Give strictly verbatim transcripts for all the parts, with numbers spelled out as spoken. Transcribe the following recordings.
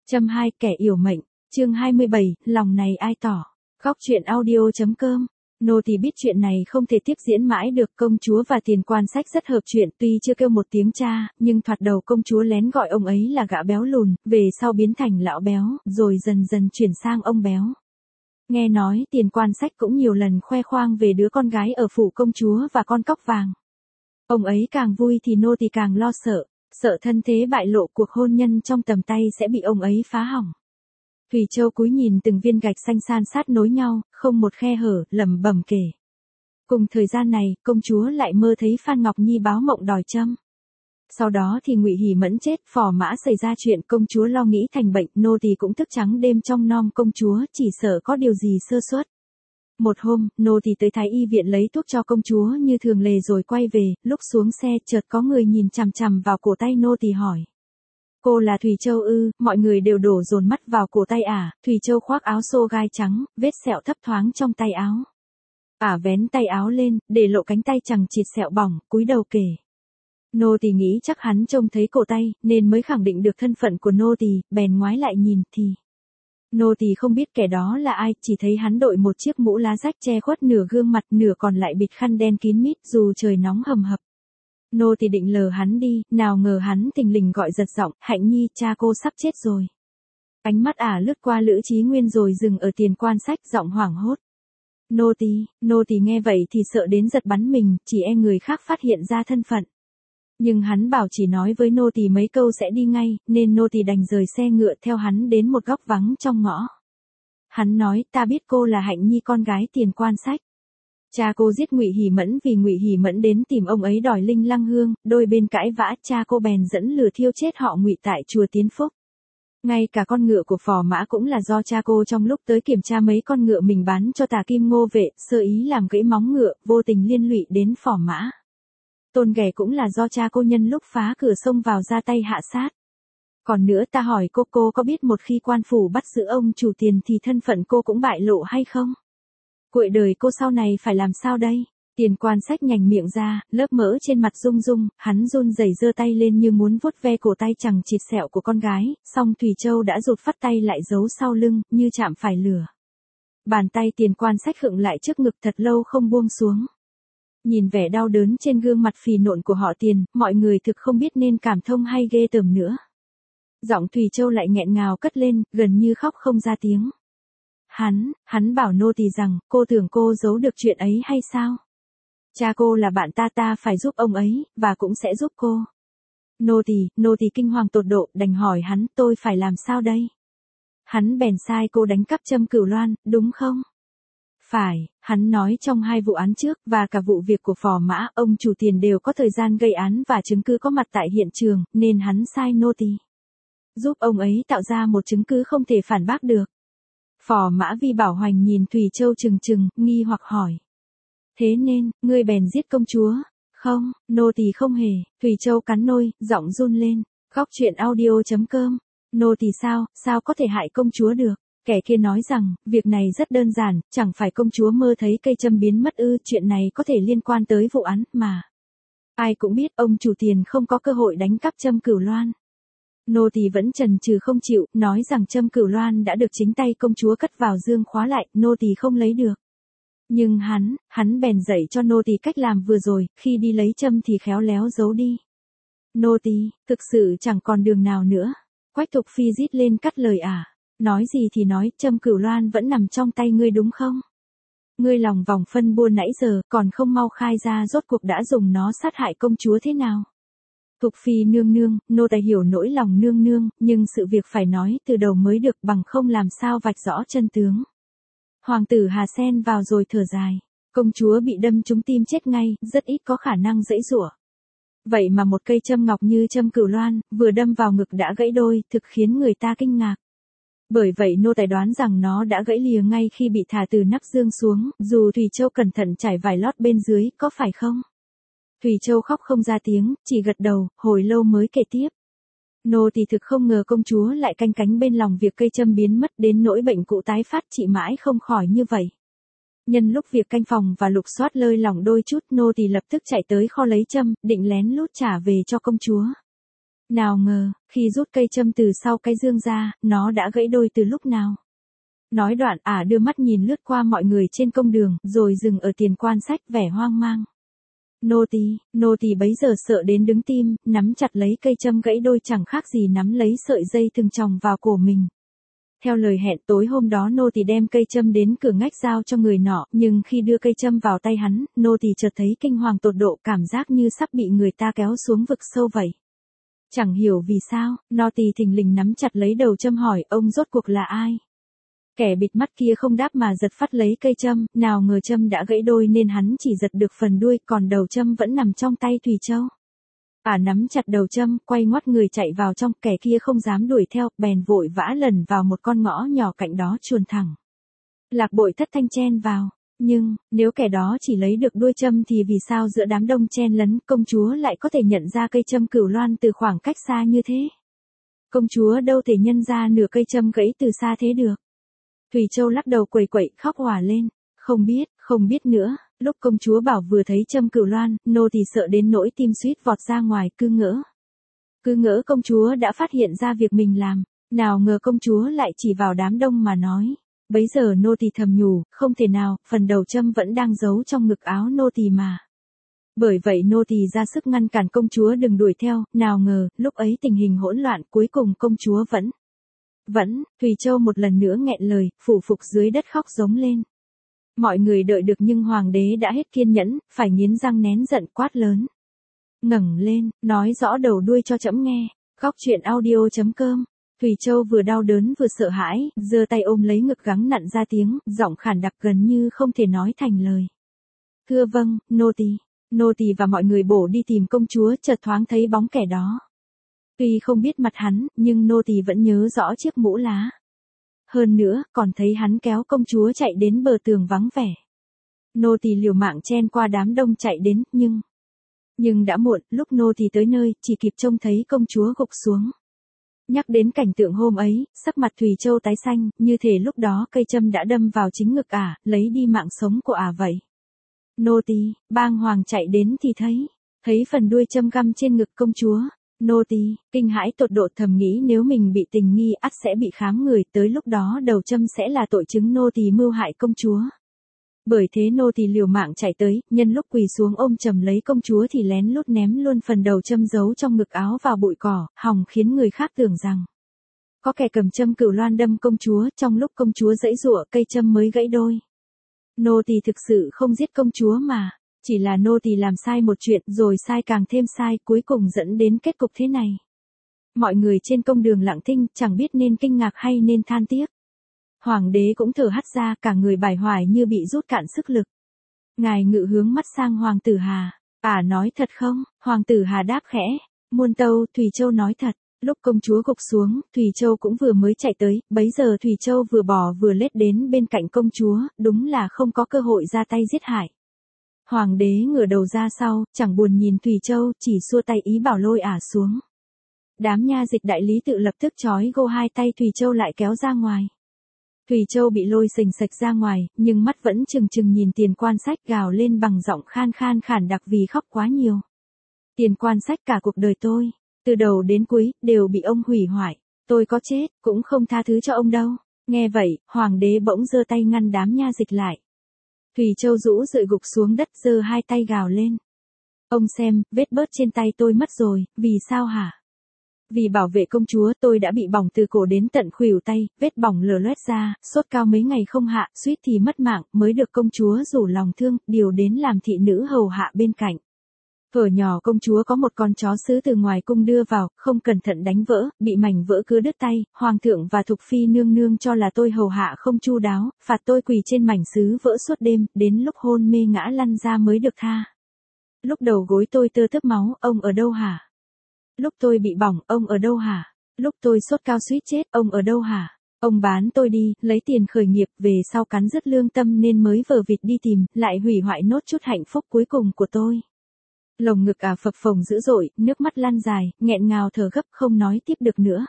Châm hai kẻ yểu mệnh, chương hai mươi bảy, lòng này ai tỏ. Góc truyện audio.com. Nô tỳ biết chuyện này không thể tiếp diễn mãi được, công chúa và tiền quan sách rất hợp chuyện, tuy chưa kêu một tiếng cha, nhưng thoạt đầu công chúa lén gọi ông ấy là gã béo lùn, về sau biến thành lão béo, rồi dần dần chuyển sang ông béo. Nghe nói tiền quan sách cũng nhiều lần khoe khoang về đứa con gái ở phủ công chúa và con cóc vàng. Ông ấy càng vui thì nô tỳ càng lo sợ, sợ thân thế bại lộ, cuộc hôn nhân trong tầm tay sẽ bị ông ấy phá hỏng. Thùy Châu cúi nhìn từng viên gạch xanh san sát nối nhau, không một khe hở, lẩm bẩm kể. Cùng thời gian này, công chúa lại mơ thấy Phan Ngọc Nhi báo mộng đòi châm. Sau đó thì Ngụy Hỉ Mẫn chết, phò mã xảy ra chuyện, công chúa lo nghĩ thành bệnh, nô tỳ cũng thức trắng đêm trong nom công chúa, chỉ sợ có điều gì sơ suất. Một hôm, nô tỳ tới thái y viện lấy thuốc cho công chúa như thường lệ rồi quay về, lúc xuống xe chợt có người nhìn chằm chằm vào cổ tay nô tỳ hỏi. Cô là Thùy Châu ư? Mọi người đều đổ dồn mắt vào cổ tay ả. Thùy Châu khoác áo xô gai trắng, vết sẹo thấp thoáng trong tay áo. Ả vén tay áo lên, để lộ cánh tay chằng chịt sẹo bỏng, cúi đầu kể. Nô tỳ nghĩ chắc hắn trông thấy cổ tay, nên mới khẳng định được thân phận của nô tỳ, bèn ngoái lại nhìn thì. Nô tỳ không biết kẻ đó là ai, chỉ thấy hắn đội một chiếc mũ lá rách che khuất nửa gương mặt, nửa còn lại bịt khăn đen kín mít, dù trời nóng hầm hập. Nô tỳ định lờ hắn đi, nào ngờ hắn thình lình gọi giật giọng, Hạnh Nhi, cha cô sắp chết rồi. Ánh mắt ả lướt qua Lữ Chí Nguyên rồi dừng ở tiền quan sách, giọng hoảng hốt. Nô tỳ, nô tỳ nghe vậy thì sợ đến giật bắn mình, chỉ e người khác phát hiện ra thân phận. Nhưng hắn bảo chỉ nói với nô tỳ mấy câu sẽ đi ngay, nên nô tỳ đành rời xe ngựa theo hắn đến một góc vắng trong ngõ. Hắn nói, ta biết cô là Hạnh Nhi, con gái tiền quan sách. Cha cô giết Ngụy Hỉ Mẫn vì Ngụy Hỉ Mẫn đến tìm ông ấy đòi linh lăng hương, đôi bên cãi vã, cha cô bèn dẫn lừa thiêu chết họ Ngụy tại chùa Tiến Phúc. Ngay cả con ngựa của phò mã cũng là do cha cô trong lúc tới kiểm tra mấy con ngựa mình bán cho Tà Kim Ngô Vệ, sơ ý làm gãy móng ngựa, vô tình liên lụy đến phò mã. Tôn ghẻ cũng là do cha cô nhân lúc phá cửa xông vào ra tay hạ sát. Còn nữa ta hỏi cô, cô có biết một khi quan phủ bắt giữ ông chủ tiền thì thân phận cô cũng bại lộ hay không? Cuộc đời cô sau này phải làm sao đây? Tiền quan sách nhành miệng ra, lớp mỡ trên mặt rung rung, hắn run rẩy giơ tay lên như muốn vuốt ve cổ tay chằng chịt sẹo của con gái, song Thùy Châu đã rụt phát tay lại giấu sau lưng, như chạm phải lửa. Bàn tay tiền quan sách khựng lại trước ngực thật lâu không buông xuống. Nhìn vẻ đau đớn trên gương mặt phì nộn của họ Tiền, mọi người thực không biết nên cảm thông hay ghê tởm nữa. Giọng Thùy Châu lại nghẹn ngào cất lên, gần như khóc không ra tiếng. Hắn, hắn bảo nô tỳ rằng, cô tưởng cô giấu được chuyện ấy hay sao? Cha cô là bạn ta, ta phải giúp ông ấy, và cũng sẽ giúp cô. Nô tỳ, nô tỳ kinh hoàng tột độ, đành hỏi hắn, tôi phải làm sao đây? Hắn bèn sai cô đánh cắp Trâm Cửu Loan, đúng không? Phải, hắn nói trong hai vụ án trước, và cả vụ việc của phò mã, ông chủ tiền đều có thời gian gây án và chứng cứ có mặt tại hiện trường, nên hắn sai nô tỳ giúp ông ấy tạo ra một chứng cứ không thể phản bác được. Phò mã Vi Bảo Hoành nhìn Thùy Châu trừng trừng, nghi hoặc hỏi. Thế nên, ngươi bèn giết công chúa? Không, nô tỳ không hề. Thùy Châu cắn môi, giọng run lên. Góc truyện audio.com. Nô tỳ sao, sao có thể hại công chúa được? Kẻ kia nói rằng, việc này rất đơn giản, chẳng phải công chúa mơ thấy cây châm biến mất ư, chuyện này có thể liên quan tới vụ án, mà. Ai cũng biết ông chủ tiền không có cơ hội đánh cắp Trâm Cửu Loan. Nô tỳ vẫn chần chừ không chịu, nói rằng Trâm Cửu Loan đã được chính tay công chúa cất vào dương khóa lại, nô tỳ không lấy được. Nhưng hắn, hắn bèn dạy cho nô tỳ cách làm vừa rồi, khi đi lấy châm thì khéo léo giấu đi. Nô tỳ, thực sự chẳng còn đường nào nữa. Quách Thục Phi rít lên cắt lời ả. Nói gì thì nói, Trâm Cửu Loan vẫn nằm trong tay ngươi đúng không? Ngươi lòng vòng phân bua nãy giờ, còn không mau khai ra rốt cuộc đã dùng nó sát hại công chúa thế nào? Thục Phi nương nương, nô tài hiểu nỗi lòng nương nương, nhưng sự việc phải nói từ đầu mới được, bằng không làm sao vạch rõ chân tướng. Hoàng tử Hà xen vào rồi thở dài. Công chúa bị đâm trúng tim chết ngay, rất ít có khả năng giãy giụa. Vậy mà một cây châm ngọc như Trâm Cửu Loan, vừa đâm vào ngực đã gãy đôi, thực khiến người ta kinh ngạc. Bởi vậy nô tài đoán rằng nó đã gãy lìa ngay khi bị thả từ nắp dương xuống, dù Thùy Châu cẩn thận trải vải lót bên dưới, có phải không? Thùy Châu khóc không ra tiếng, chỉ gật đầu, hồi lâu mới kể tiếp. Nô tỳ thực không ngờ công chúa lại canh cánh bên lòng việc cây châm biến mất, đến nỗi bệnh cũ tái phát trị mãi không khỏi như vậy. Nhân lúc việc canh phòng và lục soát lơi lỏng đôi chút, nô tỳ lập tức chạy tới kho lấy châm, định lén lút trả về cho công chúa. Nào ngờ, khi rút cây châm từ sau cái dương ra, nó đã gãy đôi từ lúc nào. Nói đoạn ả đưa mắt nhìn lướt qua mọi người trên công đường, rồi dừng ở Tiền Quan Sách vẻ hoang mang. Nô tỳ, nô tỳ bấy giờ sợ đến đứng tim, nắm chặt lấy cây châm gãy đôi chẳng khác gì nắm lấy sợi dây thừng chòng vào cổ mình. Theo lời hẹn tối hôm đó nô tỳ đem cây châm đến cửa ngách giao cho người nọ, nhưng khi đưa cây châm vào tay hắn, nô tỳ chợt thấy kinh hoàng tột độ, cảm giác như sắp bị người ta kéo xuống vực sâu vậy. Chẳng hiểu vì sao, nô tỳ thình lình nắm chặt lấy đầu châm hỏi ông rốt cuộc là ai. Kẻ bịt mắt kia không đáp mà giật phát lấy cây châm, nào ngờ châm đã gãy đôi nên hắn chỉ giật được phần đuôi, còn đầu châm vẫn nằm trong tay Thùy Châu. Ả nắm chặt đầu châm, quay ngoắt người chạy vào trong, kẻ kia không dám đuổi theo, bèn vội vã lẩn vào một con ngõ nhỏ cạnh đó chuồn thẳng. Lạc Bội Thất thanh chen vào, nhưng, nếu kẻ đó chỉ lấy được đuôi châm thì vì sao giữa đám đông chen lấn, công chúa lại có thể nhận ra cây châm Cửu Loan từ khoảng cách xa như thế? Công chúa đâu thể nhân ra nửa cây châm gãy từ xa thế được. Thùy Châu lắc đầu quẩy quẩy, khóc òa lên, không biết, không biết nữa. Lúc công chúa bảo vừa thấy châm Cửu Loan, nô thì sợ đến nỗi tim suýt vọt ra ngoài, cứ ngỡ. Cứ ngỡ công chúa đã phát hiện ra việc mình làm, nào ngờ công chúa lại chỉ vào đám đông mà nói. Bấy giờ nô tỳ thầm nhủ, không thể nào, phần đầu châm vẫn đang giấu trong ngực áo nô tỳ mà. Bởi vậy nô tỳ ra sức ngăn cản công chúa đừng đuổi theo, nào ngờ, lúc ấy tình hình hỗn loạn, cuối cùng công chúa vẫn. Vẫn, Thùy Châu một lần nữa nghẹn lời, phủ phục dưới đất khóc giống lên. Mọi người đợi được nhưng hoàng đế đã hết kiên nhẫn, phải nghiến răng nén giận quát lớn. Ngẩng lên, nói rõ đầu đuôi cho trẫm nghe. Góc truyện audio chấm com. Thùy Châu vừa đau đớn vừa sợ hãi, giơ tay ôm lấy ngực gắng nặn ra tiếng, giọng khản đặc gần như không thể nói thành lời. Thưa vâng, nô tỳ. Nô tỳ và mọi người bổ đi tìm công chúa, chợt thoáng thấy bóng kẻ đó. Tuy không biết mặt hắn, nhưng nô tỳ vẫn nhớ rõ chiếc mũ lá. Hơn nữa, còn thấy hắn kéo công chúa chạy đến bờ tường vắng vẻ. Nô tỳ liều mạng chen qua đám đông chạy đến, nhưng... Nhưng đã muộn, lúc nô tỳ tới nơi, chỉ kịp trông thấy công chúa gục xuống. Nhắc đến cảnh tượng hôm ấy, sắc mặt Thùy Châu tái xanh, như thể lúc đó cây châm đã đâm vào chính ngực ả, lấy đi mạng sống của ả vậy. Nô tỳ, bang hoàng chạy đến thì thấy, thấy phần đuôi châm găm trên ngực công chúa. Nô tỳ, kinh hãi tột độ thầm nghĩ nếu mình bị tình nghi ắt sẽ bị khám người, tới lúc đó đầu châm sẽ là tội chứng nô tỳ mưu hại công chúa. Bởi thế nô tỳ liều mạng chạy tới, nhân lúc quỳ xuống ôm chầm lấy công chúa thì lén lút ném luôn phần đầu châm giấu trong ngực áo vào bụi cỏ, hòng khiến người khác tưởng rằng có kẻ cầm châm Cửu Loan đâm công chúa, trong lúc công chúa giãy giụa cây châm mới gãy đôi. Nô tỳ thực sự không giết công chúa mà, chỉ là nô tỳ làm sai một chuyện rồi sai càng thêm sai, cuối cùng dẫn đến kết cục thế này. Mọi người trên công đường lặng thinh, chẳng biết nên kinh ngạc hay nên than tiếc. Hoàng đế cũng thở hắt ra, cả người bải hoài như bị rút cạn sức lực. Ngài ngự hướng mắt sang Hoàng tử Hà. Ả nói thật không? Hoàng tử Hà đáp khẽ. Muôn tâu, Thùy Châu nói thật. Lúc công chúa gục xuống, Thùy Châu cũng vừa mới chạy tới, bấy giờ Thùy Châu vừa bò vừa lết đến bên cạnh công chúa, đúng là không có cơ hội ra tay giết hại. Hoàng đế ngửa đầu ra sau, chẳng buồn nhìn Thùy Châu, chỉ xua tay ý bảo lôi ả xuống. Đám nha dịch đại lý tự lập tức trói gô hai tay Thùy Châu lại kéo ra ngoài. Thùy Châu bị lôi sình sạch ra ngoài, nhưng mắt vẫn trừng trừng nhìn Tiền Quan Sách, gào lên bằng giọng khan khan khản đặc vì khóc quá nhiều. Tiền Quan Sách, cả cuộc đời tôi, từ đầu đến cuối, đều bị ông hủy hoại. Tôi có chết, cũng không tha thứ cho ông đâu. Nghe vậy, hoàng đế bỗng giơ tay ngăn đám nha dịch lại. Thùy Châu rũ rượi gục xuống đất, giơ hai tay gào lên. Ông xem, vết bớt trên tay tôi mất rồi, vì sao hả? Vì bảo vệ công chúa tôi đã bị bỏng từ cổ đến tận khuỷu tay, vết bỏng lở loét ra, sốt cao mấy ngày không hạ, suýt thì mất mạng, mới được công chúa rủ lòng thương, điều đến làm thị nữ hầu hạ bên cạnh. Thuở nhỏ công chúa có một con chó sứ từ ngoài cung đưa vào, không cẩn thận đánh vỡ, bị mảnh vỡ cứa đứt tay, hoàng thượng và thục phi nương nương cho là tôi hầu hạ không chu đáo, phạt tôi quỳ trên mảnh sứ vỡ suốt đêm, đến lúc hôn mê ngã lăn ra mới được tha. Lúc đầu gối tôi tơ tấp máu, ông ở đâu hả? Lúc tôi bị bỏng, ông ở đâu hả? Lúc tôi sốt cao suýt chết, ông ở đâu hả? Ông bán tôi đi, lấy tiền khởi nghiệp, về sau cắn rứt lương tâm nên mới vờ vịt đi tìm, lại hủy hoại nốt chút hạnh phúc cuối cùng của tôi. Lồng ngực ả phập phồng dữ dội, nước mắt lăn dài, nghẹn ngào thở gấp không nói tiếp được nữa.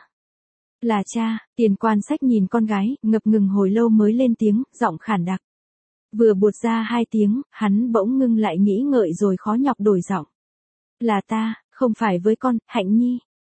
Là cha, Tiền Quan Sách nhìn con gái, ngập ngừng hồi lâu mới lên tiếng, giọng khản đặc. Vừa buột ra hai tiếng, hắn bỗng ngưng lại nghĩ ngợi rồi khó nhọc đổi giọng. Là ta, không phải với con, Hạnh Nhi.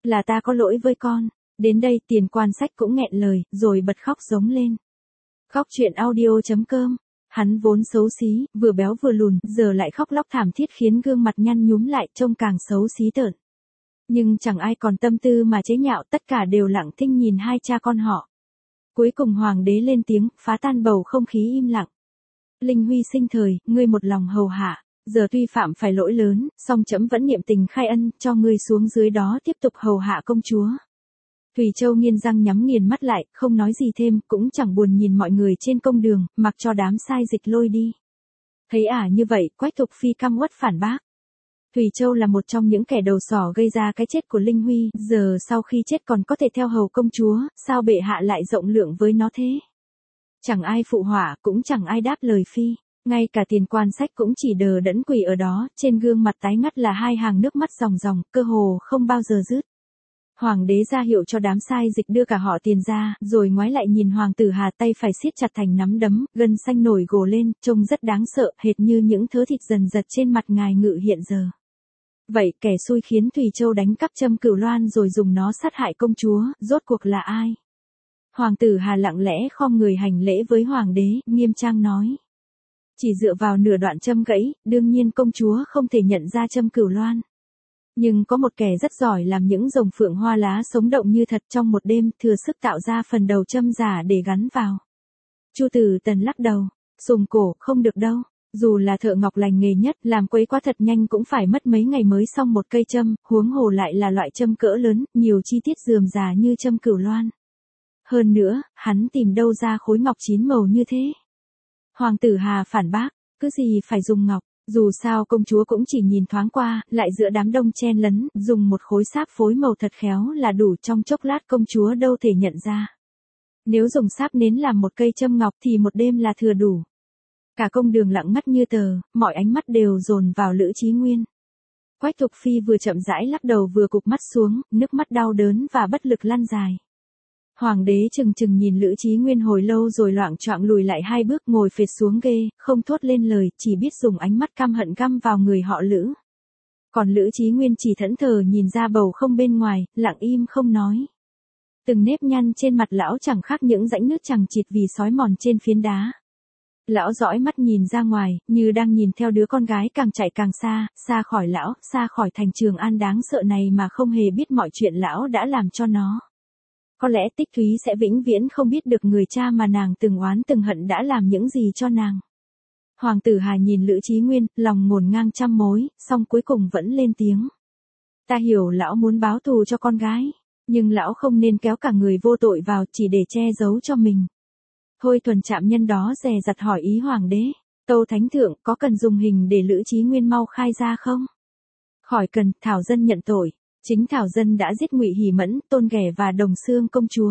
Là ta có lỗi với con. Đến đây Tiền Quan Sách cũng nghẹn lời, rồi bật khóc giống lên. Khóc chuyện audio.com. Hắn vốn xấu xí, vừa béo vừa lùn, giờ lại khóc lóc thảm thiết khiến gương mặt nhăn nhúm lại trông càng xấu xí tợn. Nhưng chẳng ai còn tâm tư mà chế nhạo, tất cả đều lặng thinh nhìn hai cha con họ. Cuối cùng hoàng đế lên tiếng, phá tan bầu không khí im lặng. Linh Huy sinh thời, ngươi một lòng hầu hạ, giờ tuy phạm phải lỗi lớn, song trẫm vẫn niệm tình khai ân, cho ngươi xuống dưới đó tiếp tục hầu hạ công chúa. Thùy Châu nghiến răng nhắm nghiền mắt lại, không nói gì thêm, cũng chẳng buồn nhìn mọi người trên công đường, mặc cho đám sai dịch lôi đi. Thấy ả như vậy, Quách Thục Phi căm uất phản bác. Thùy Châu là một trong những kẻ đầu sỏ gây ra cái chết của Linh Huy, giờ sau khi chết còn có thể theo hầu công chúa, sao bệ hạ lại rộng lượng với nó thế? Chẳng ai phụ họa, cũng chẳng ai đáp lời Phi. Ngay cả Tiền Quan Sách cũng chỉ đờ đẫn quỳ ở đó, trên gương mặt tái ngắt là hai hàng nước mắt ròng ròng, cơ hồ không bao giờ dứt. Hoàng đế ra hiệu cho đám sai dịch đưa cả họ Tiền ra, rồi ngoái lại nhìn hoàng tử Hà, tay phải siết chặt thành nắm đấm, gân xanh nổi gồ lên, trông rất đáng sợ, hệt như những thớ thịt dần dật trên mặt ngài ngự hiện giờ. Vậy kẻ xui khiến Thùy Châu đánh cắp Trâm Cửu Loan rồi dùng nó sát hại công chúa, rốt cuộc là ai? Hoàng tử Hà lặng lẽ khom người hành lễ với hoàng đế, nghiêm trang nói. Chỉ dựa vào nửa đoạn châm gãy, đương nhiên công chúa không thể nhận ra Trâm Cửu Loan. Nhưng có một kẻ rất giỏi làm những rồng phượng hoa lá sống động như thật, trong một đêm thừa sức tạo ra phần đầu châm giả để gắn vào. Chu Tử Tần lắc đầu, sùng cổ, không được đâu. Dù là thợ ngọc lành nghề nhất, làm quấy quá thật nhanh cũng phải mất mấy ngày mới xong một cây châm, huống hồ lại là loại châm cỡ lớn, nhiều chi tiết rườm rà như Trâm Cửu Loan. Hơn nữa, hắn tìm đâu ra khối ngọc chín màu như thế? Hoàng tử Hà phản bác, cứ gì phải dùng ngọc, dù sao công chúa cũng chỉ nhìn thoáng qua, lại giữa đám đông chen lấn, dùng một khối sáp phối màu thật khéo là đủ, trong chốc lát công chúa đâu thể nhận ra. Nếu dùng sáp nến làm một cây châm ngọc thì một đêm là thừa đủ. Cả công đường lặng ngắt như tờ, mọi ánh mắt đều dồn vào Lữ Chí Nguyên. Quách Thục Phi vừa chậm rãi lắc đầu vừa cụp mắt xuống, nước mắt đau đớn và bất lực lăn dài. Hoàng đế chừng chừng nhìn Lữ Chí Nguyên hồi lâu rồi loạng choạng lùi lại hai bước, ngồi phệt xuống ghê, không thốt lên lời, chỉ biết dùng ánh mắt căm hận găm vào người họ Lữ. Còn Lữ Chí Nguyên chỉ thẫn thờ nhìn ra bầu không bên ngoài, lặng im không nói. Từng nếp nhăn trên mặt lão chẳng khác những rãnh nước chằng chịt vì sói mòn trên phiến đá. Lão dõi mắt nhìn ra ngoài, như đang nhìn theo đứa con gái càng chạy càng xa, xa khỏi lão, xa khỏi thành Trường An đáng sợ này mà không hề biết mọi chuyện lão đã làm cho nó. Có lẽ Tích Thúy sẽ vĩnh viễn không biết được người cha mà nàng từng oán từng hận đã làm những gì cho nàng. Hoàng tử Hà nhìn Lữ Chí Nguyên, lòng ngổn ngang trăm mối, song cuối cùng vẫn lên tiếng. Ta hiểu lão muốn báo thù cho con gái, nhưng lão không nên kéo cả người vô tội vào chỉ để che giấu cho mình. Thôi Thuần Trạm nhân đó dè dặt hỏi ý hoàng đế, Tâu Thánh Thượng có cần dùng hình để Lữ Chí Nguyên mau khai ra không? Khỏi cần, Thảo Dân nhận tội. Chính Thảo Dân đã giết Ngụy Hỉ Mẫn, Tôn Ghẻ và Đồng Xương công chúa.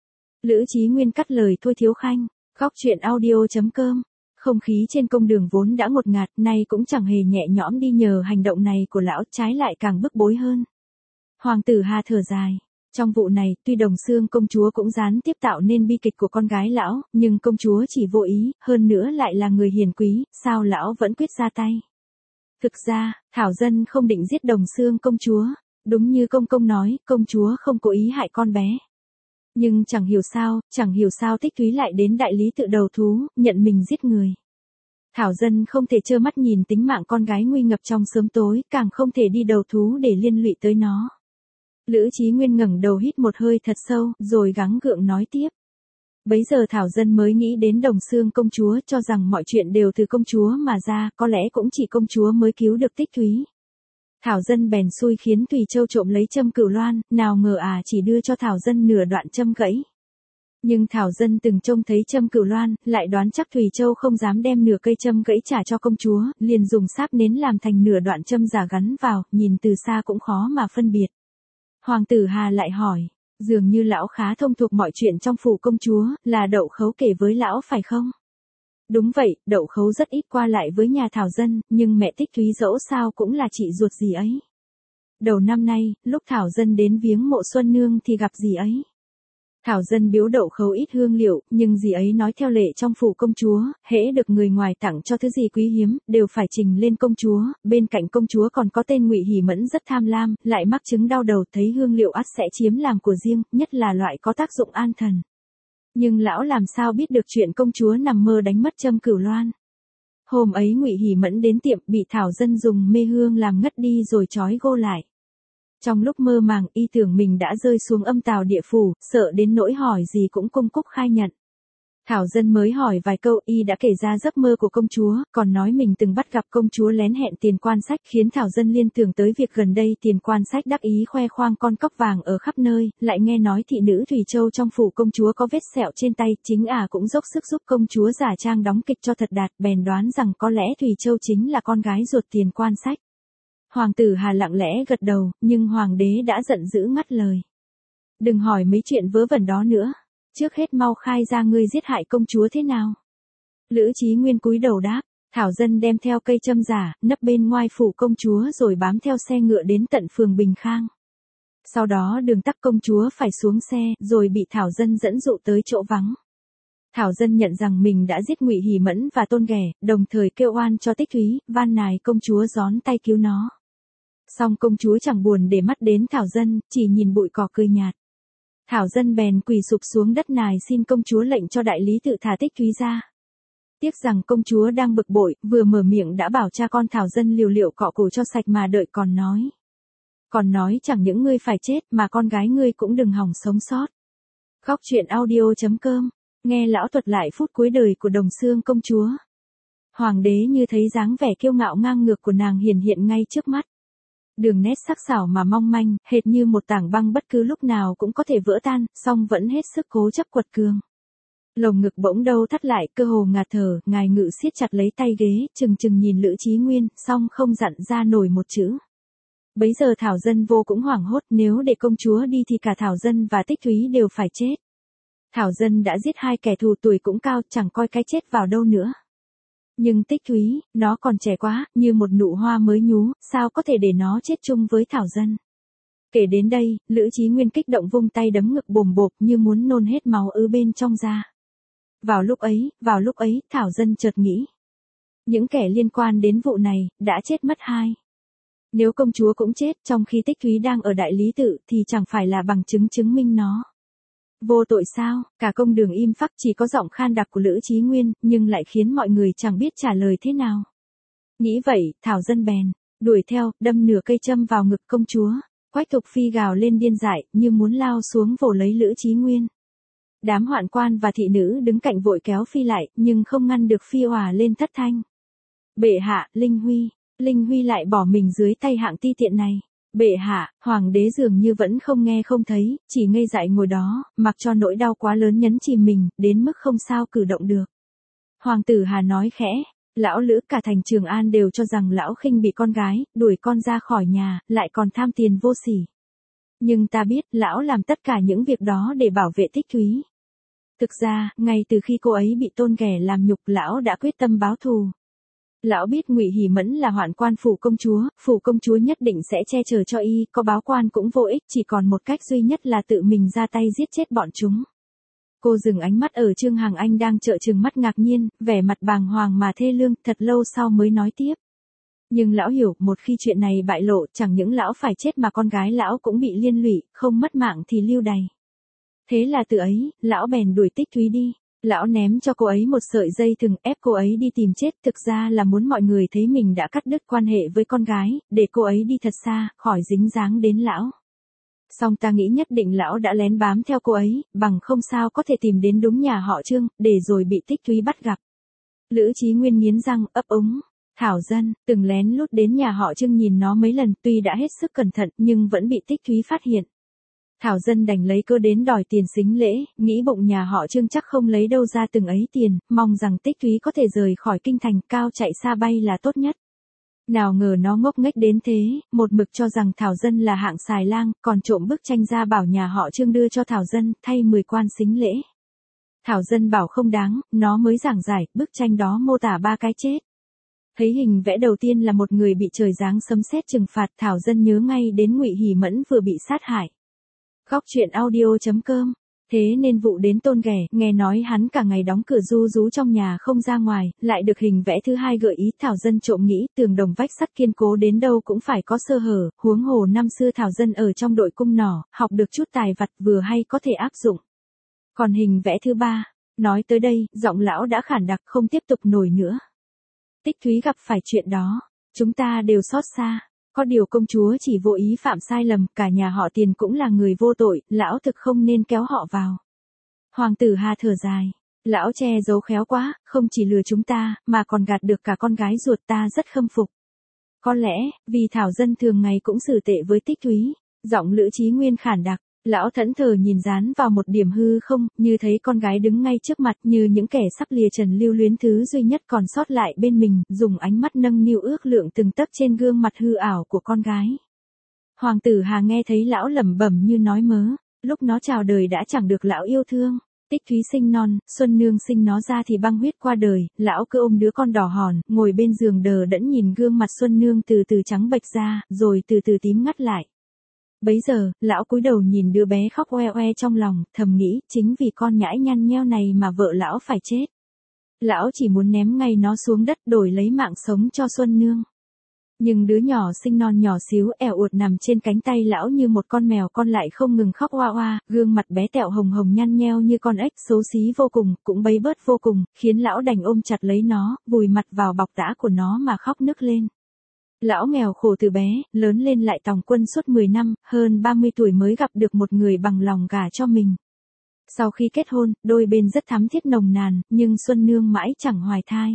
Lữ Chí Nguyên cắt lời Thôi Thiếu Khanh. Khóc chuyện audio.com. Không khí trên công đường vốn đã ngột ngạt, nay cũng chẳng hề nhẹ nhõm đi nhờ hành động này của lão, trái lại càng bức bối hơn. Hoàng tử Hà thở dài. Trong vụ này, tuy Đồng Xương công chúa cũng gián tiếp tạo nên bi kịch của con gái lão, nhưng công chúa chỉ vô ý, hơn nữa lại là người hiền quý, sao lão vẫn quyết ra tay? Thực ra, Thảo Dân không định giết Đồng Xương công chúa. Đúng như công công nói, công chúa không cố ý hại con bé. Nhưng chẳng hiểu sao, chẳng hiểu sao Tích Thúy lại đến đại lý tự đầu thú, nhận mình giết người. Thảo Dân không thể trơ mắt nhìn tính mạng con gái nguy ngập trong sớm tối, càng không thể đi đầu thú để liên lụy tới nó. Lữ Chí Nguyên ngẩng đầu hít một hơi thật sâu, rồi gắng gượng nói tiếp. Bấy giờ Thảo Dân mới nghĩ đến Đồng Xương công chúa, cho rằng mọi chuyện đều từ công chúa mà ra, có lẽ cũng chỉ công chúa mới cứu được Tích Thúy. Thảo Dân bèn xui khiến Thùy Châu trộm lấy Trâm Cửu Loan, nào ngờ à chỉ đưa cho Thảo Dân nửa đoạn châm gãy. Nhưng Thảo Dân từng trông thấy Trâm Cửu Loan, lại đoán chắc Thùy Châu không dám đem nửa cây châm gãy trả cho công chúa, liền dùng sáp nến làm thành nửa đoạn châm giả gắn vào, nhìn từ xa cũng khó mà phân biệt. Hoàng tử Hà lại hỏi, dường như lão khá thông thuộc mọi chuyện trong phủ công chúa, là Đậu Khấu kể với lão phải không? Đúng vậy, Đậu Khấu rất ít qua lại với nhà Thảo Dân, nhưng mẹ Tích Thúy dẫu sao cũng là chị ruột gì ấy. Đầu năm nay, lúc Thảo Dân đến viếng mộ Xuân Nương thì gặp gì ấy. Thảo dân biếu đậu khấu ít hương liệu, nhưng dì ấy nói theo lệ trong phủ công chúa, hễ được người ngoài tặng cho thứ gì quý hiếm, đều phải trình lên công chúa, bên cạnh công chúa còn có tên Ngụy Hỉ Mẫn rất tham lam, lại mắc chứng đau đầu, thấy hương liệu ắt sẽ chiếm làm của riêng, nhất là loại có tác dụng an thần. Nhưng lão làm sao biết được chuyện công chúa nằm mơ đánh mất châm cửu loan. Hôm ấy Ngụy Hỉ Mẫn đến tiệm, bị Thảo dân dùng mê hương làm ngất đi rồi trói gô lại. Trong lúc mơ màng, y tưởng mình đã rơi xuống âm tào địa phủ, sợ đến nỗi hỏi gì cũng cung cúc khai nhận. Thảo dân mới hỏi vài câu, y đã kể ra giấc mơ của công chúa, còn nói mình từng bắt gặp công chúa lén hẹn Tiền Quan Sách, khiến Thảo dân liên tưởng tới việc gần đây Tiền Quan Sách đắc ý khoe khoang con cóc vàng ở khắp nơi, lại nghe nói thị nữ Thùy Châu trong phủ công chúa có vết sẹo trên tay, chính ả cũng dốc sức giúp công chúa giả trang đóng kịch cho thật đạt, bèn đoán rằng có lẽ Thùy Châu chính là con gái ruột Tiền Quan Sách. Hoàng tử Hà lặng lẽ gật đầu, nhưng hoàng đế đã giận dữ ngắt lời. Đừng hỏi mấy chuyện vớ vẩn đó nữa. Trước hết mau khai ra ngươi giết hại công chúa thế nào. Lữ Chí Nguyên cúi đầu đáp, Thảo dân đem theo cây châm giả, nấp bên ngoài phủ công chúa rồi bám theo xe ngựa đến tận phường Bình Khang. Sau đó đường tắc công chúa phải xuống xe, rồi bị Thảo dân dẫn dụ tới chỗ vắng. Thảo dân nhận rằng mình đã giết Ngụy Hỉ Mẫn và Tôn Ghẻ, đồng thời kêu oan cho Tích Thúy, van nài công chúa gión tay cứu nó. Song công chúa chẳng buồn để mắt đến Thảo dân, chỉ nhìn bụi cỏ cười nhạt. Thảo dân bèn quỳ sụp xuống đất nài xin công chúa lệnh cho đại lý tự thả Tích Thúy ra. Tiếc rằng công chúa đang bực bội, vừa mở miệng đã bảo cha con Thảo dân liều liệu cọ cổ cho sạch mà đợi còn nói. Còn nói chẳng những ngươi phải chết mà con gái ngươi cũng đừng hòng sống sót. Khóc chuyện audio chấm com, nghe lão thuật lại phút cuối đời của Đồng Xương công chúa. Hoàng đế như thấy dáng vẻ kiêu ngạo ngang ngược của nàng hiển hiện ngay trước mắt. Đường nét sắc sảo mà mong manh, hệt như một tảng băng bất cứ lúc nào cũng có thể vỡ tan, song vẫn hết sức cố chấp quật cường. Lồng ngực bỗng đâu thắt lại, cơ hồ ngạt thở, ngài ngự siết chặt lấy tay ghế, chừng chừng nhìn Lữ Chí Nguyên, song không dặn ra nổi một chữ. Bấy giờ Thảo dân vô cũng hoảng hốt, nếu để công chúa đi thì cả Thảo dân và Tích Thúy đều phải chết. Thảo dân đã giết hai kẻ thù tuổi cũng cao, chẳng coi cái chết vào đâu nữa. Nhưng Tích Thúy, nó còn trẻ quá, như một nụ hoa mới nhú, sao có thể để nó chết chung với Thảo dân. Kể đến đây, Lữ Chí Nguyên kích động vung tay đấm ngực bồm bộp như muốn nôn hết máu ứ bên trong ra. Vào lúc ấy, vào lúc ấy, Thảo dân chợt nghĩ. Những kẻ liên quan đến vụ này, đã chết mất hai. Nếu công chúa cũng chết trong khi Tích Thúy đang ở đại lý tự thì chẳng phải là bằng chứng chứng minh nó vô tội sao? Cả công đường im phắc, chỉ có giọng khan đặc của Lữ Chí Nguyên, nhưng lại khiến mọi người chẳng biết trả lời thế nào. Nghĩ vậy, Thảo dân bèn đuổi theo, đâm nửa cây châm vào ngực công chúa. Quách Thục Phi gào lên điên dại, như muốn lao xuống vồ lấy Lữ Chí Nguyên. Đám hoạn quan và thị nữ đứng cạnh vội kéo Phi lại, nhưng không ngăn được Phi òa lên thất thanh. Bệ hạ, Linh Huy, Linh Huy lại bỏ mình dưới tay hạng ti tiện này. Bệ hạ, hoàng đế dường như vẫn không nghe không thấy, chỉ ngây dại ngồi đó, mặc cho nỗi đau quá lớn nhấn chìm mình, đến mức không sao cử động được. Hoàng tử Hà nói khẽ, lão Lữ, cả thành Trường An đều cho rằng lão khinh bị con gái, đuổi con ra khỏi nhà, lại còn tham tiền vô sỉ. Nhưng ta biết, lão làm tất cả những việc đó để bảo vệ Tích Thúy. Thực ra, ngay từ khi cô ấy bị Tôn Ghẻ làm nhục, lão đã quyết tâm báo thù. Lão biết Ngụy Hỉ Mẫn là hoạn quan phủ công chúa, phủ công chúa nhất định sẽ che chở cho y, có báo quan cũng vô ích, chỉ còn một cách duy nhất là tự mình ra tay giết chết bọn chúng. Cô dừng ánh mắt ở Trương Hằng Anh đang trợn trừng mắt ngạc nhiên, vẻ mặt bàng hoàng mà thê lương, thật lâu sau mới nói tiếp. Nhưng lão hiểu, một khi chuyện này bại lộ, chẳng những lão phải chết mà con gái lão cũng bị liên lụy, không mất mạng thì lưu đày. Thế là từ ấy, lão bèn đuổi Tích Thúy đi. Lão ném cho cô ấy một sợi dây thừng, ép cô ấy đi tìm chết, thực ra là muốn mọi người thấy mình đã cắt đứt quan hệ với con gái, để cô ấy đi thật xa, khỏi dính dáng đến lão. Song ta nghĩ nhất định lão đã lén bám theo cô ấy, bằng không sao có thể tìm đến đúng nhà họ Trương, để rồi bị Tích Thúy bắt gặp. Lữ Chí Nguyên nghiến răng, ấp úng. Thảo dân, từng lén lút đến nhà họ Trương nhìn nó mấy lần, tuy đã hết sức cẩn thận, nhưng vẫn bị Tích Thúy phát hiện. Thảo dân đành lấy cơ đến đòi tiền sính lễ, nghĩ bụng nhà họ Trương chắc không lấy đâu ra từng ấy tiền, mong rằng Tích Thúy có thể rời khỏi kinh thành, cao chạy xa bay là tốt nhất. Nào ngờ nó ngốc nghếch đến thế, một mực cho rằng Thảo dân là hạng xài lang, còn trộm bức tranh ra bảo nhà họ Trương đưa cho Thảo dân, thay mười quan sính lễ. Thảo dân bảo không đáng, nó mới giảng giải, bức tranh đó mô tả ba cái chết. Thấy hình vẽ đầu tiên là một người bị trời giáng sấm sét trừng phạt, Thảo dân nhớ ngay đến Ngụy Hỉ Mẫn vừa bị sát hại. Khóc chuyện audio chấm com Thế nên vụ đến Tôn Ghẻ, nghe nói hắn cả ngày đóng cửa ru rú trong nhà không ra ngoài, lại được hình vẽ thứ hai gợi ý Thảo Dân trộm nghĩ tường đồng vách sắt kiên cố đến đâu cũng phải có sơ hở, huống hồ năm xưa Thảo Dân ở trong đội cung nỏ, học được chút tài vặt vừa hay có thể áp dụng. Còn hình vẽ thứ ba, nói tới đây, giọng lão đã khản đặc không tiếp tục nổi nữa. Tích Thúy gặp phải chuyện đó, chúng ta đều xót xa. Có điều công chúa chỉ vô ý phạm sai lầm, cả nhà họ Tiền cũng là người vô tội, lão thực không nên kéo họ vào. Hoàng tử Hà thở dài, lão che giấu khéo quá, không chỉ lừa chúng ta, mà còn gạt được cả con gái ruột ta rất khâm phục. Có lẽ, vì Thảo Dân thường ngày cũng xử tệ với Tích Thúy, giọng Lữ Chí Nguyên khản đặc. Lão thẫn thờ nhìn dán vào một điểm hư không, như thấy con gái đứng ngay trước mặt như những kẻ sắp lìa trần lưu luyến thứ duy nhất còn sót lại bên mình, dùng ánh mắt nâng niu ước lượng từng tấc trên gương mặt hư ảo của con gái. Hoàng tử Hà nghe thấy lão lẩm bẩm như nói mớ, lúc nó chào đời đã chẳng được lão yêu thương. Tích Thúy sinh non, Xuân Nương sinh nó ra thì băng huyết qua đời, lão cứ ôm đứa con đỏ hòn, ngồi bên giường đờ đẫn nhìn gương mặt Xuân Nương từ từ trắng bệch ra, rồi từ từ tím ngắt lại. Bấy giờ, lão cúi đầu nhìn đứa bé khóc oe oe trong lòng, thầm nghĩ, chính vì con nhãi nhăn nheo này mà vợ lão phải chết. Lão chỉ muốn ném ngay nó xuống đất đổi lấy mạng sống cho Xuân Nương. Nhưng đứa nhỏ sinh non nhỏ xíu ẻo uột nằm trên cánh tay lão như một con mèo con lại không ngừng khóc oa oa, gương mặt bé tẹo hồng hồng nhăn nheo như con ếch xấu xí vô cùng, cũng bấy bớt vô cùng, khiến lão đành ôm chặt lấy nó, vùi mặt vào bọc tã của nó mà khóc nức lên. Lão nghèo khổ từ bé, lớn lên lại tòng quân suốt mười năm, hơn ba mươi tuổi mới gặp được một người bằng lòng gả cho mình. Sau khi kết hôn, đôi bên rất thắm thiết nồng nàn, nhưng Xuân Nương mãi chẳng hoài thai.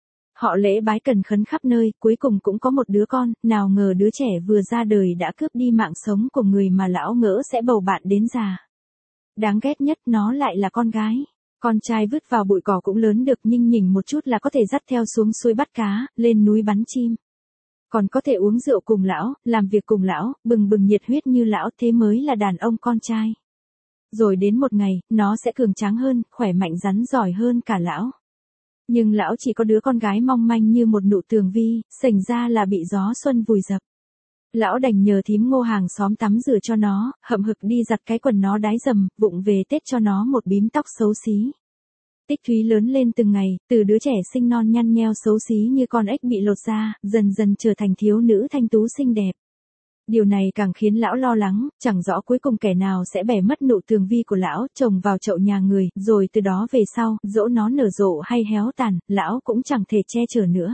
Họ lễ bái cần khấn khắp nơi, cuối cùng cũng có một đứa con, nào ngờ đứa trẻ vừa ra đời đã cướp đi mạng sống của người mà lão ngỡ sẽ bầu bạn đến già. Đáng ghét nhất nó lại là con gái. Con trai vứt vào bụi cỏ cũng lớn được nhưng nhỉnh một chút là có thể dắt theo xuống suối bắt cá, lên núi bắn chim. Còn có thể uống rượu cùng lão, làm việc cùng lão, bừng bừng nhiệt huyết như lão, thế mới là đàn ông con trai. Rồi đến một ngày, nó sẽ cường tráng hơn, khỏe mạnh rắn giỏi hơn cả lão. Nhưng lão chỉ có đứa con gái mong manh như một nụ tường vi, sành ra là bị gió xuân vùi dập. Lão đành nhờ thím Ngô hàng xóm tắm rửa cho nó, hậm hực đi giặt cái quần nó đái dầm, vụng về tết cho nó một bím tóc xấu xí. Tích Thúy lớn lên từng ngày, từ đứa trẻ sinh non nhăn nheo xấu xí như con ếch bị lột da, dần dần trở thành thiếu nữ thanh tú xinh đẹp. Điều này càng khiến lão lo lắng, chẳng rõ cuối cùng kẻ nào sẽ bẻ mất nụ tường vi của lão, trồng vào chậu nhà người, rồi từ đó về sau, dẫu nó nở rộ hay héo tàn, lão cũng chẳng thể che chở nữa.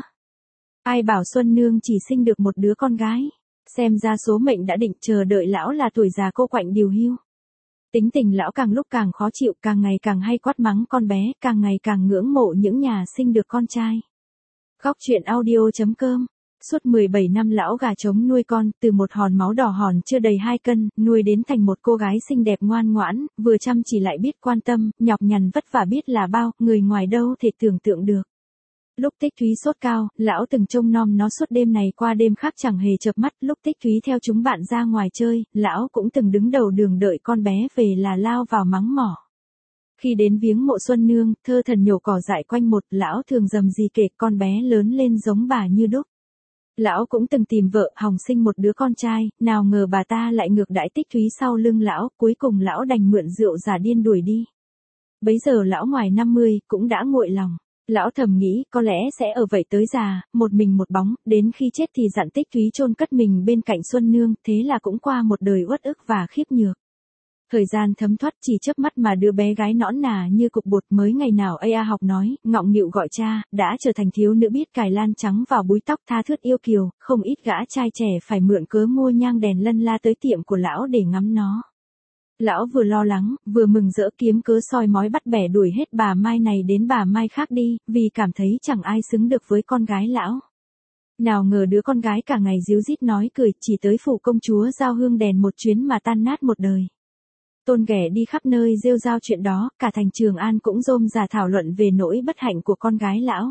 Ai bảo Xuân Nương chỉ sinh được một đứa con gái, xem ra số mệnh đã định chờ đợi lão là tuổi già cô quạnh điều hưu. Tính tình lão càng lúc càng khó chịu, càng ngày càng hay quát mắng con bé, càng ngày càng ngưỡng mộ những nhà sinh được con trai. Góc truyện audio chấm com. Suốt mười bảy năm lão gà trống nuôi con, từ một hòn máu đỏ hòn chưa đầy hai cân, nuôi đến thành một cô gái xinh đẹp ngoan ngoãn, vừa chăm chỉ lại biết quan tâm, nhọc nhằn vất vả biết là bao, người ngoài đâu thể tưởng tượng được. Lúc Tích Thúy sốt cao, lão từng trông nom nó suốt đêm này qua đêm khác chẳng hề chợp mắt, lúc Tích Thúy theo chúng bạn ra ngoài chơi, lão cũng từng đứng đầu đường đợi con bé về là lao vào mắng mỏ. Khi đến viếng mộ Xuân Nương, thơ thần nhổ cỏ dại quanh một, lão thường rầm rì kể con bé lớn lên giống bà như đúc. Lão cũng từng tìm vợ, hòng sinh một đứa con trai, nào ngờ bà ta lại ngược đãi Tích Thúy sau lưng lão, cuối cùng lão đành mượn rượu giả điên đuổi đi. Bấy giờ lão ngoài năm mươi, cũng đã nguội lòng. Lão thầm nghĩ, có lẽ sẽ ở vậy tới già, một mình một bóng, đến khi chết thì dặn Tích Thúy chôn cất mình bên cạnh Xuân Nương, thế là cũng qua một đời uất ức và khiếp nhược. Thời gian thấm thoát chỉ chớp mắt mà đứa bé gái nõn nà như cục bột mới ngày nào a học nói, ngọng nghịu gọi cha, đã trở thành thiếu nữ biết cài lan trắng vào búi tóc tha thướt yêu kiều, không ít gã trai trẻ phải mượn cớ mua nhang đèn lân la tới tiệm của lão để ngắm nó. Lão vừa lo lắng, vừa mừng rỡ kiếm cớ soi mói bắt bẻ đuổi hết bà Mai này đến bà Mai khác đi, vì cảm thấy chẳng ai xứng được với con gái lão. Nào ngờ đứa con gái cả ngày díu dít nói cười, chỉ tới phủ công chúa giao hương đèn một chuyến mà tan nát một đời. Tôn Ghẻ đi khắp nơi rêu rao chuyện đó, cả thành Trường An cũng rôm rà thảo luận về nỗi bất hạnh của con gái lão.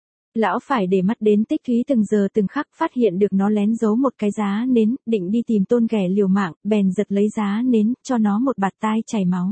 Lão phải để mắt đến Tích Thúy từng giờ từng khắc, phát hiện được nó lén giấu một cái giá nến, định đi tìm Tôn Ghẻ liều mạng, bèn giật lấy giá nến, cho nó một bạt tai chảy máu.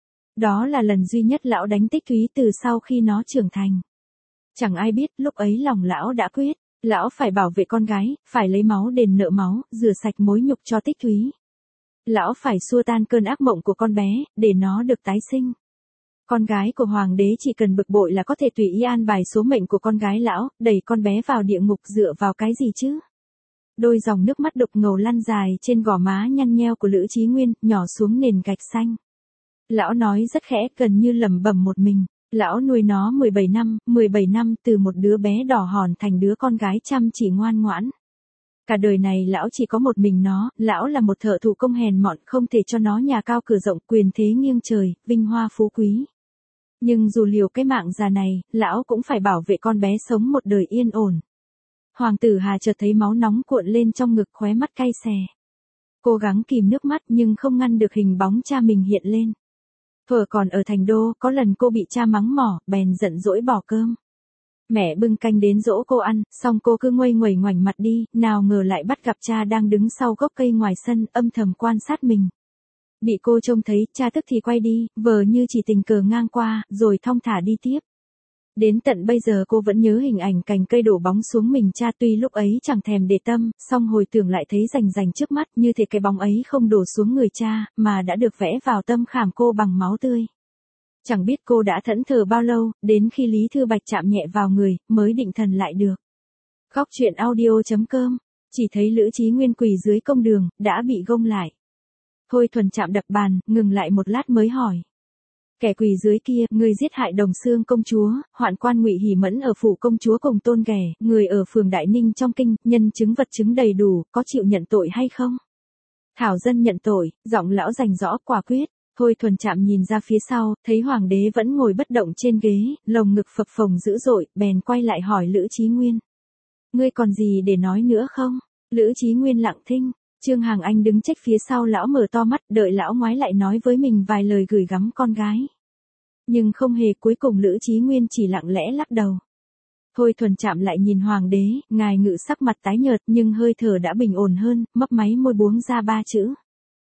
Đó là lần duy nhất lão đánh Tích Thúy từ sau khi nó trưởng thành. Chẳng ai biết, lúc ấy lòng lão đã quyết, lão phải bảo vệ con gái, phải lấy máu đền nợ máu, rửa sạch mối nhục cho Tích Thúy. lão phải xua tan cơn ác mộng của con bé, để nó được tái sinh. Con gái của hoàng đế chỉ cần bực bội là có thể tùy ý an bài số mệnh của con gái lão, đẩy con bé vào địa ngục dựa vào cái gì chứ? Đôi dòng nước mắt đục ngầu lăn dài trên gò má nhăn nheo của Lữ Chí Nguyên, nhỏ xuống nền gạch xanh. Lão nói rất khẽ, gần như lẩm bẩm một mình. Lão nuôi nó mười bảy năm, mười bảy năm từ một đứa bé đỏ hòn thành đứa con gái chăm chỉ ngoan ngoãn. Cả đời này lão chỉ có một mình nó, lão là một thợ thủ công hèn mọn, không thể cho nó nhà cao cửa rộng, quyền thế nghiêng trời, vinh hoa phú quý. Nhưng dù liều cái mạng già này, lão cũng phải bảo vệ con bé sống một đời yên ổn. Hoàng tử Hà chợt thấy máu nóng cuộn lên trong ngực, khóe mắt cay xè. Cố gắng kìm nước mắt nhưng không ngăn được hình bóng cha mình hiện lên. Thuở còn ở thành đô, có lần cô bị cha mắng mỏ, bèn giận dỗi bỏ cơm. Mẹ bưng canh đến dỗ cô ăn, xong cô cứ nguây nguẩy ngoảnh mặt đi, nào ngờ lại bắt gặp cha đang đứng sau gốc cây ngoài sân, âm thầm quan sát mình. Bị cô trông thấy, cha tức thì quay đi, vờ như chỉ tình cờ ngang qua, rồi thong thả đi tiếp. Đến tận bây giờ cô vẫn nhớ hình ảnh cành cây đổ bóng xuống mình cha, tuy lúc ấy chẳng thèm để tâm, song hồi tưởng lại thấy rành rành trước mắt, như thể cái bóng ấy không đổ xuống người cha, mà đã được vẽ vào tâm khảm cô bằng máu tươi. Chẳng biết cô đã thẫn thờ bao lâu, đến khi Lý Thư Bạch chạm nhẹ vào người, mới định thần lại được. Góc truyện audio chấm com, chỉ thấy Lữ Chí Nguyên quỳ dưới công đường, đã bị gông lại. Thôi Thuần chạm đập bàn, ngừng lại một lát mới hỏi. Kẻ quỳ dưới kia, người giết hại Đồng Xương công chúa, hoạn quan Ngụy Hỉ Mẫn ở phủ công chúa cùng Tôn Ghẻ, người ở phường Đại Ninh trong kinh, nhân chứng vật chứng đầy đủ, có chịu nhận tội hay không? Thảo dân nhận tội, giọng lão rành rõ quả quyết. Thôi Thuần chạm nhìn ra phía sau, thấy hoàng đế vẫn ngồi bất động trên ghế, lồng ngực phập phồng dữ dội, bèn quay lại hỏi Lữ Chí Nguyên. Ngươi còn gì để nói nữa không? Lữ Chí Nguyên lặng thinh. Trương Hàng Anh đứng trách phía sau lão mở to mắt, đợi lão ngoái lại nói với mình vài lời gửi gắm con gái. Nhưng không hề, cuối cùng Lữ Chí Nguyên chỉ lặng lẽ lắc đầu. Thôi Thuần chạm lại nhìn hoàng đế, ngài ngự sắc mặt tái nhợt nhưng hơi thở đã bình ổn hơn, mấp máy môi buông ra ba chữ.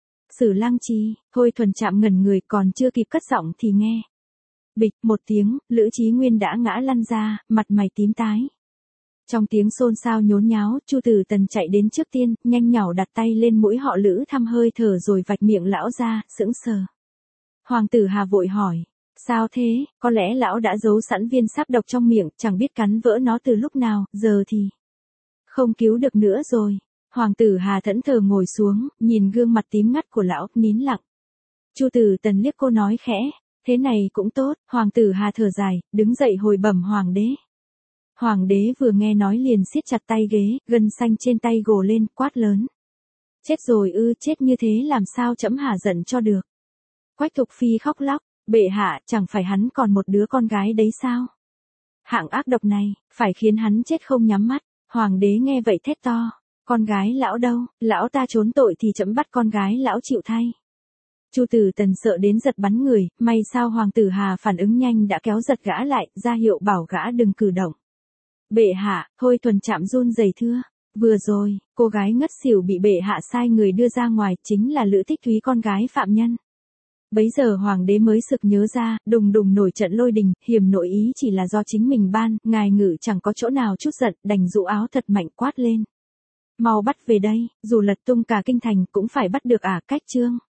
Sử Lăng Chi. Thôi Thuần chạm ngẩn người, còn chưa kịp cất giọng thì nghe. Bịch một tiếng, Lữ Chí Nguyên đã ngã lăn ra, mặt mày tím tái. Trong tiếng xôn xao nhốn nháo, Chu Tử Tần chạy đến trước tiên, nhanh nhảu đặt tay lên mũi họ Lữ thăm hơi thở rồi vạch miệng lão ra, sững sờ. Hoàng tử Hà vội hỏi, sao thế, có lẽ lão đã giấu sẵn viên sáp độc trong miệng, chẳng biết cắn vỡ nó từ lúc nào, giờ thì không cứu được nữa rồi. Hoàng tử Hà thẫn thờ ngồi xuống, nhìn gương mặt tím ngắt của lão, nín lặng. Chu Tử Tần liếc cô nói khẽ, thế này cũng tốt. Hoàng tử Hà thở dài, đứng dậy hồi bẩm hoàng đế. Hoàng đế vừa nghe nói liền siết chặt tay ghế, gân xanh trên tay gồ lên, quát lớn. Chết rồi ư, chết như thế làm sao trẫm hả giận cho được. Quách Thục Phi khóc lóc, bệ hạ, chẳng phải hắn còn một đứa con gái đấy sao? Hạng ác độc này, phải khiến hắn chết không nhắm mắt. Hoàng đế nghe vậy thét to. Con gái lão đâu, lão ta trốn tội thì trẫm bắt con gái lão chịu thay. Chu Tử Tần sợ đến giật bắn người, may sao hoàng tử Hà phản ứng nhanh đã kéo giật gã lại, ra hiệu bảo gã đừng cử động. Bệ hạ, Thôi Thuần chạm run rẩy thưa. Vừa rồi, cô gái ngất xỉu bị bệ hạ sai người đưa ra ngoài, chính là Lữ Thích Thúy con gái phạm nhân. Bấy giờ hoàng đế mới sực nhớ ra, đùng đùng nổi trận lôi đình, hiềm nội ý chỉ là do chính mình ban, ngài ngự chẳng có chỗ nào chút giận, đành dụ áo thật mạnh quát lên. Mau bắt về đây, dù lật tung cả kinh thành cũng phải bắt được ả. Cách chương.